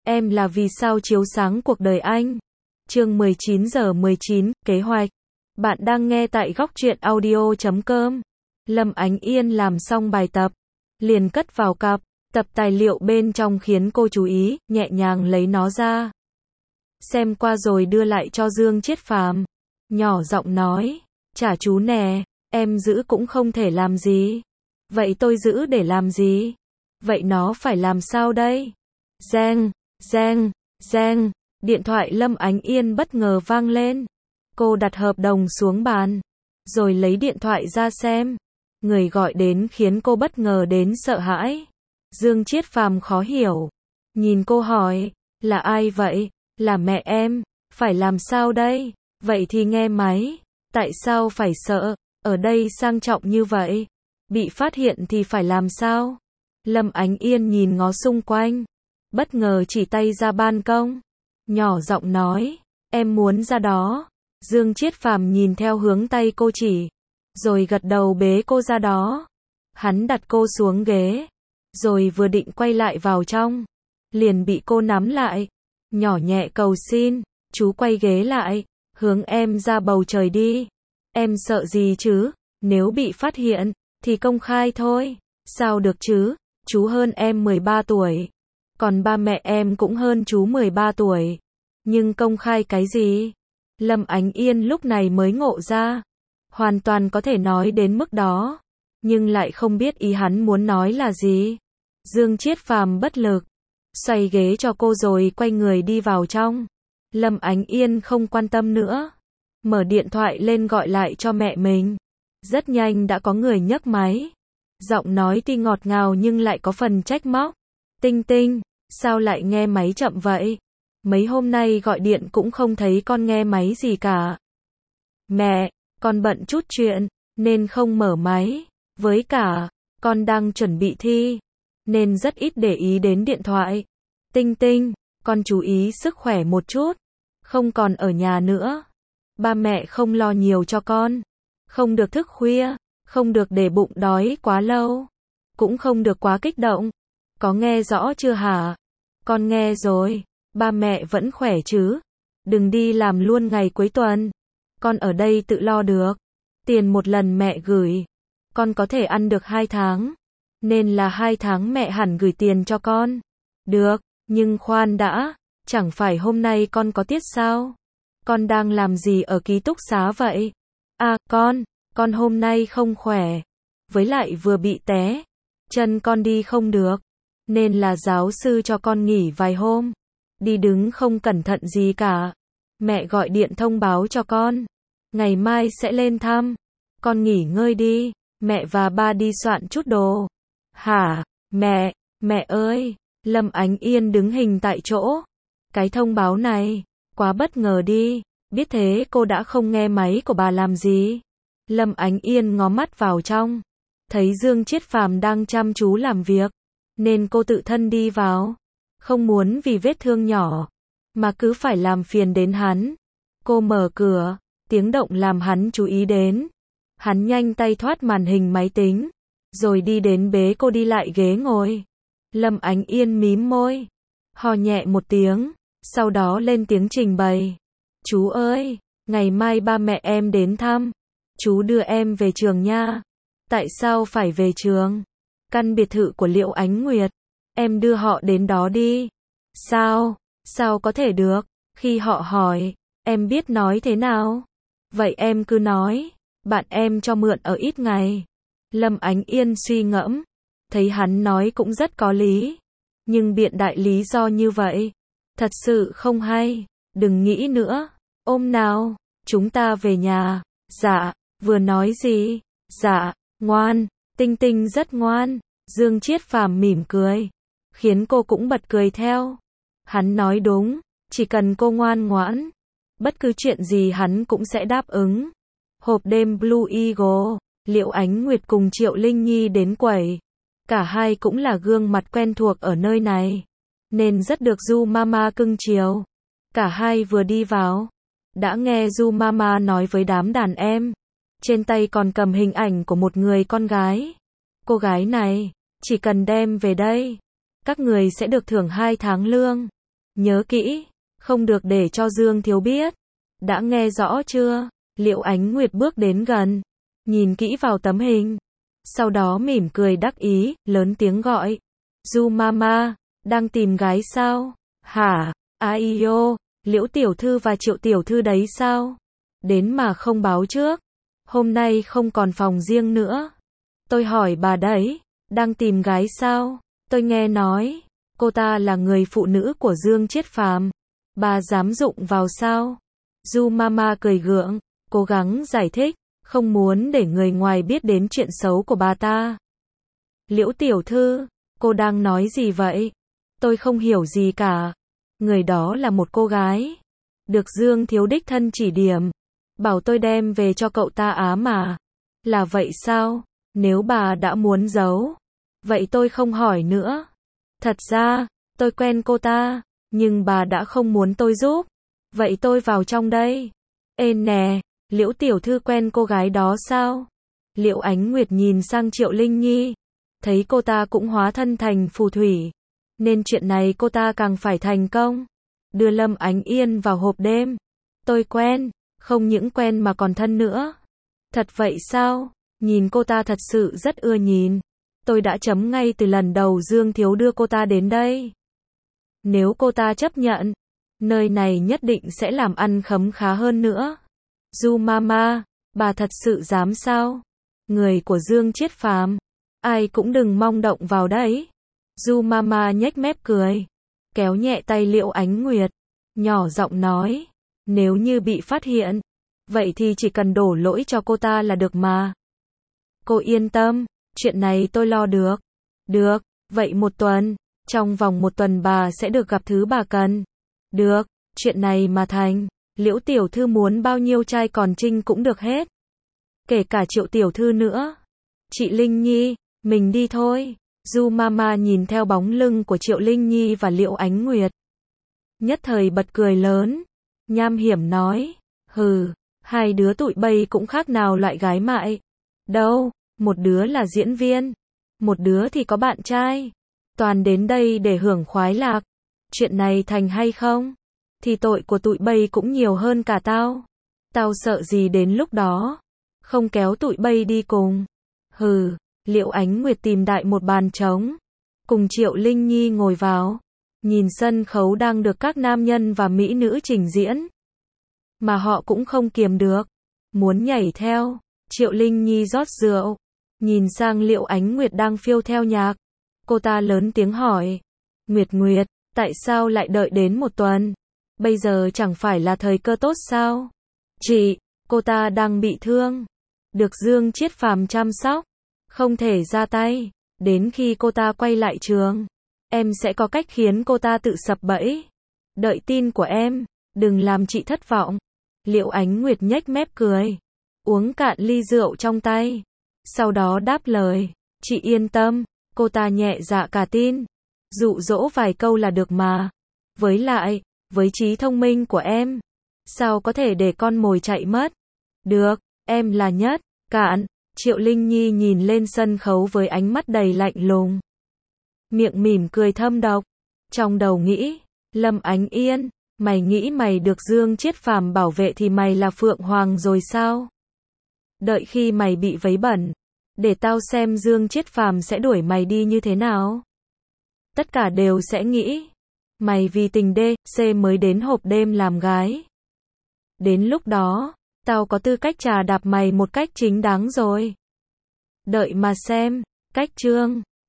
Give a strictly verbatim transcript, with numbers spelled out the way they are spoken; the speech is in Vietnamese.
Em là vì sao chiếu sáng cuộc đời anh. Chương mười chín giờ mười chín, kế hoạch. Bạn đang nghe tại góc truyện audio chấm com. Lâm Ánh Yên làm xong bài tập, liền cất vào cặp. Tập tài liệu bên trong khiến cô chú ý, nhẹ nhàng lấy nó ra. Xem qua rồi đưa lại cho Dương Chiết Phàm. Nhỏ giọng nói, trả chú nè, em giữ cũng không thể làm gì. Vậy tôi giữ để làm gì? Vậy nó phải làm sao đây? Reng, reng, reng, điện thoại Lâm Ánh Yên bất ngờ vang lên. Cô đặt hợp đồng xuống bàn, rồi lấy điện thoại ra xem. Người gọi đến khiến cô bất ngờ đến sợ hãi. Dương Chiết Phàm khó hiểu, nhìn cô hỏi, là ai vậy? Là mẹ em, phải làm sao đây? Vậy thì nghe máy, tại sao phải sợ? Ở đây sang trọng như vậy, bị phát hiện thì phải làm sao? Lâm Ánh Yên nhìn ngó xung quanh, bất ngờ chỉ tay ra ban công, nhỏ giọng nói, em muốn ra đó. Dương Chiết Phàm nhìn theo hướng tay cô chỉ, rồi gật đầu bế cô ra đó. Hắn đặt cô xuống ghế, rồi vừa định quay lại vào trong, liền bị cô nắm lại, nhỏ nhẹ cầu xin, chú quay ghế lại, hướng em ra bầu trời đi. Em sợ gì chứ? Nếu bị phát hiện, thì công khai thôi. Sao được chứ? Chú hơn em mười ba tuổi, còn ba mẹ em cũng hơn chú mười ba tuổi. Nhưng công khai cái gì? Lâm Ánh Yên lúc này mới ngộ ra, hoàn toàn có thể nói đến mức đó, nhưng lại không biết ý hắn muốn nói là gì. Dương Chiết Phàm bất lực, xoay ghế cho cô rồi quay người đi vào trong. Lâm Ánh Yên không quan tâm nữa, mở điện thoại lên gọi lại cho mẹ mình. Rất nhanh đã có người nhấc máy. Giọng nói tuy ngọt ngào nhưng lại có phần trách móc. Tinh Tinh, sao lại nghe máy chậm vậy? Mấy hôm nay gọi điện cũng không thấy con nghe máy gì cả. Mẹ, con bận chút chuyện, nên không mở máy. Với cả, con đang chuẩn bị thi, nên rất ít để ý đến điện thoại. Tinh Tinh, con chú ý sức khỏe một chút. Không còn ở nhà nữa. Ba mẹ không lo nhiều cho con. Không được thức khuya, không được để bụng đói quá lâu, cũng không được quá kích động. Có nghe rõ chưa hả? Con nghe rồi. Ba mẹ vẫn khỏe chứ? Đừng đi làm luôn ngày cuối tuần. Con ở đây tự lo được. Tiền một lần mẹ gửi, con có thể ăn được hai tháng. Nên là hai tháng mẹ hẳn gửi tiền cho con. Được, nhưng khoan đã, chẳng phải hôm nay con có tiết sao? Con đang làm gì ở ký túc xá vậy? À, con, con hôm nay không khỏe. Với lại vừa bị té, chân con đi không được. Nên là giáo sư cho con nghỉ vài hôm. Đi đứng không cẩn thận gì cả. Mẹ gọi điện thông báo cho con. Ngày mai sẽ lên thăm. Con nghỉ ngơi đi. Mẹ và ba đi soạn chút đồ. Hả? Mẹ, mẹ ơi. Lâm Ánh Yên đứng hình tại chỗ. Cái thông báo này, quá bất ngờ đi. Biết thế cô đã không nghe máy của bà làm gì. Lâm Ánh Yên ngó mắt vào trong, thấy Dương Chiết Phàm đang chăm chú làm việc, nên cô tự thân đi vào. Không muốn vì vết thương nhỏ, mà cứ phải làm phiền đến hắn. Cô mở cửa, tiếng động làm hắn chú ý đến. Hắn nhanh tay thoát màn hình máy tính, rồi đi đến bế cô đi lại ghế ngồi. Lâm Ánh Yên mím môi, ho nhẹ một tiếng, sau đó lên tiếng trình bày. Chú ơi, ngày mai ba mẹ em đến thăm. Chú đưa em về trường nha. Tại sao phải về trường? Căn biệt thự của Liễu Ánh Nguyệt. Em đưa họ đến đó đi. Sao? Sao có thể được? Khi họ hỏi, em biết nói thế nào? Vậy em cứ nói, bạn em cho mượn ở ít ngày. Lâm Ánh Yên suy ngẫm, thấy hắn nói cũng rất có lý. Nhưng biện đại lý do như vậy, thật sự không hay. Đừng nghĩ nữa. Ôm nào, chúng ta về nhà. Dạ. Vừa nói gì? Dạ, ngoan. Tinh Tinh rất ngoan. Dương Chiết Phàm mỉm cười, khiến cô cũng bật cười theo. Hắn nói đúng, chỉ cần cô ngoan ngoãn, bất cứ chuyện gì hắn cũng sẽ đáp ứng. Hộp đêm Blue Eagle, Liễu Ánh Nguyệt cùng Triệu Linh Nhi đến quẩy. Cả hai cũng là gương mặt quen thuộc ở nơi này, nên rất được Du Mama cưng chiều. Cả hai vừa đi vào, đã nghe Du Mama nói với đám đàn em. Trên tay còn cầm hình ảnh của một người con gái. Cô gái này, chỉ cần đem về đây, các người sẽ được thưởng hai tháng lương. Nhớ kỹ, không được để cho Dương Thiếu biết. Đã nghe rõ chưa? Liệu Ánh Nguyệt bước đến gần, nhìn kỹ vào tấm hình. Sau đó mỉm cười đắc ý, lớn tiếng gọi. Du Mama, đang tìm gái sao? Hả? Ai ô, Liễu tiểu thư và Triệu tiểu thư đấy sao? Đến mà không báo trước. Hôm nay không còn phòng riêng nữa. Tôi hỏi bà đấy, đang tìm gái sao? Tôi nghe nói, cô ta là người phụ nữ của Dương Chiết Phàm. Bà dám dụng vào sao? Du Mama cười gượng, cố gắng giải thích, không muốn để người ngoài biết đến chuyện xấu của bà ta. Liễu tiểu thư, cô đang nói gì vậy? Tôi không hiểu gì cả. Người đó là một cô gái. Được Dương Thiếu đích thân chỉ điểm. Bảo tôi đem về cho cậu ta á mà. Là vậy sao? Nếu bà đã muốn giấu, vậy tôi không hỏi nữa. Thật ra, tôi quen cô ta, nhưng bà đã không muốn tôi giúp. Vậy tôi vào trong đây. Ê nè, Liễu tiểu thư quen cô gái đó sao? Liễu Ánh Nguyệt nhìn sang Triệu Linh Nhi, thấy cô ta cũng hóa thân thành phù thủy, nên chuyện này cô ta càng phải thành công. Đưa Lâm Ánh Yên vào hộp đêm. Tôi quen, không những quen mà còn thân nữa. Thật vậy sao? Nhìn cô ta thật sự rất ưa nhìn. Tôi đã chấm ngay từ lần đầu Dương Thiếu đưa cô ta đến đây. Nếu cô ta chấp nhận, nơi này nhất định sẽ làm ăn khấm khá hơn nữa. Du Mama, bà thật sự dám sao? Người của Dương Chiết Phàm, ai cũng đừng mong động vào đấy. Du Mama nhếch mép cười, kéo nhẹ tay Liễu Ánh Nguyệt, nhỏ giọng nói, nếu như bị phát hiện, vậy thì chỉ cần đổ lỗi cho cô ta là được mà. Cô yên tâm, chuyện này tôi lo được. Được, vậy một tuần, trong vòng một tuần bà sẽ được gặp thứ bà cần. Được, chuyện này mà thành, Liễu tiểu thư muốn bao nhiêu trai còn trinh cũng được hết. Kể cả Triệu tiểu thư nữa. Chị Linh Nhi, mình đi thôi. Du Mama nhìn theo bóng lưng của Triệu Linh Nhi và Liễu Ánh Nguyệt, nhất thời bật cười lớn, nham hiểm nói, hừ, hai đứa tụi bay cũng khác nào loại gái mại. Đâu, một đứa là diễn viên, một đứa thì có bạn trai, toàn đến đây để hưởng khoái lạc. Chuyện này thành hay không, thì tội của tụi bay cũng nhiều hơn cả tao. Tao sợ gì đến lúc đó, không kéo tụi bay đi cùng. Hừ. Liễu Ánh Nguyệt tìm đại một bàn trống, cùng Triệu Linh Nhi ngồi vào, nhìn sân khấu đang được các nam nhân và mỹ nữ trình diễn, mà họ cũng không kiềm được, muốn nhảy theo. Triệu Linh Nhi rót rượu, nhìn sang Liễu Ánh Nguyệt đang phiêu theo nhạc, cô ta lớn tiếng hỏi, Nguyệt Nguyệt, tại sao lại đợi đến một tuần? Bây giờ chẳng phải là thời cơ tốt sao? Chị, cô ta đang bị thương, được Dương Chiết Phàm chăm sóc, không thể ra tay. Đến khi cô ta quay lại trường, em sẽ có cách khiến cô ta tự sập bẫy. Đợi tin của em, đừng làm chị thất vọng. Liễu Ánh Nguyệt nhếch mép cười, uống cạn ly rượu trong tay, sau đó đáp lời, chị yên tâm, cô ta nhẹ dạ cả tin, dụ dỗ vài câu là được mà. Với lại, với trí thông minh của em, sao có thể để con mồi chạy mất? Được, em là nhất. Cạn. Triệu Linh Nhi nhìn lên sân khấu với ánh mắt đầy lạnh lùng, miệng mỉm cười thâm độc, trong đầu nghĩ, Lâm Ánh Yên, mày nghĩ mày được Dương Chiết Phàm bảo vệ thì mày là Phượng Hoàng rồi sao? Đợi khi mày bị vấy bẩn, để tao xem Dương Chiết Phàm sẽ đuổi mày đi như thế nào. Tất cả đều sẽ nghĩ, mày vì tình đê xê mới đến hộp đêm làm gái. Đến lúc đó, tao có tư cách trà đạp mày một cách chính đáng rồi. Đợi mà xem. Cách chương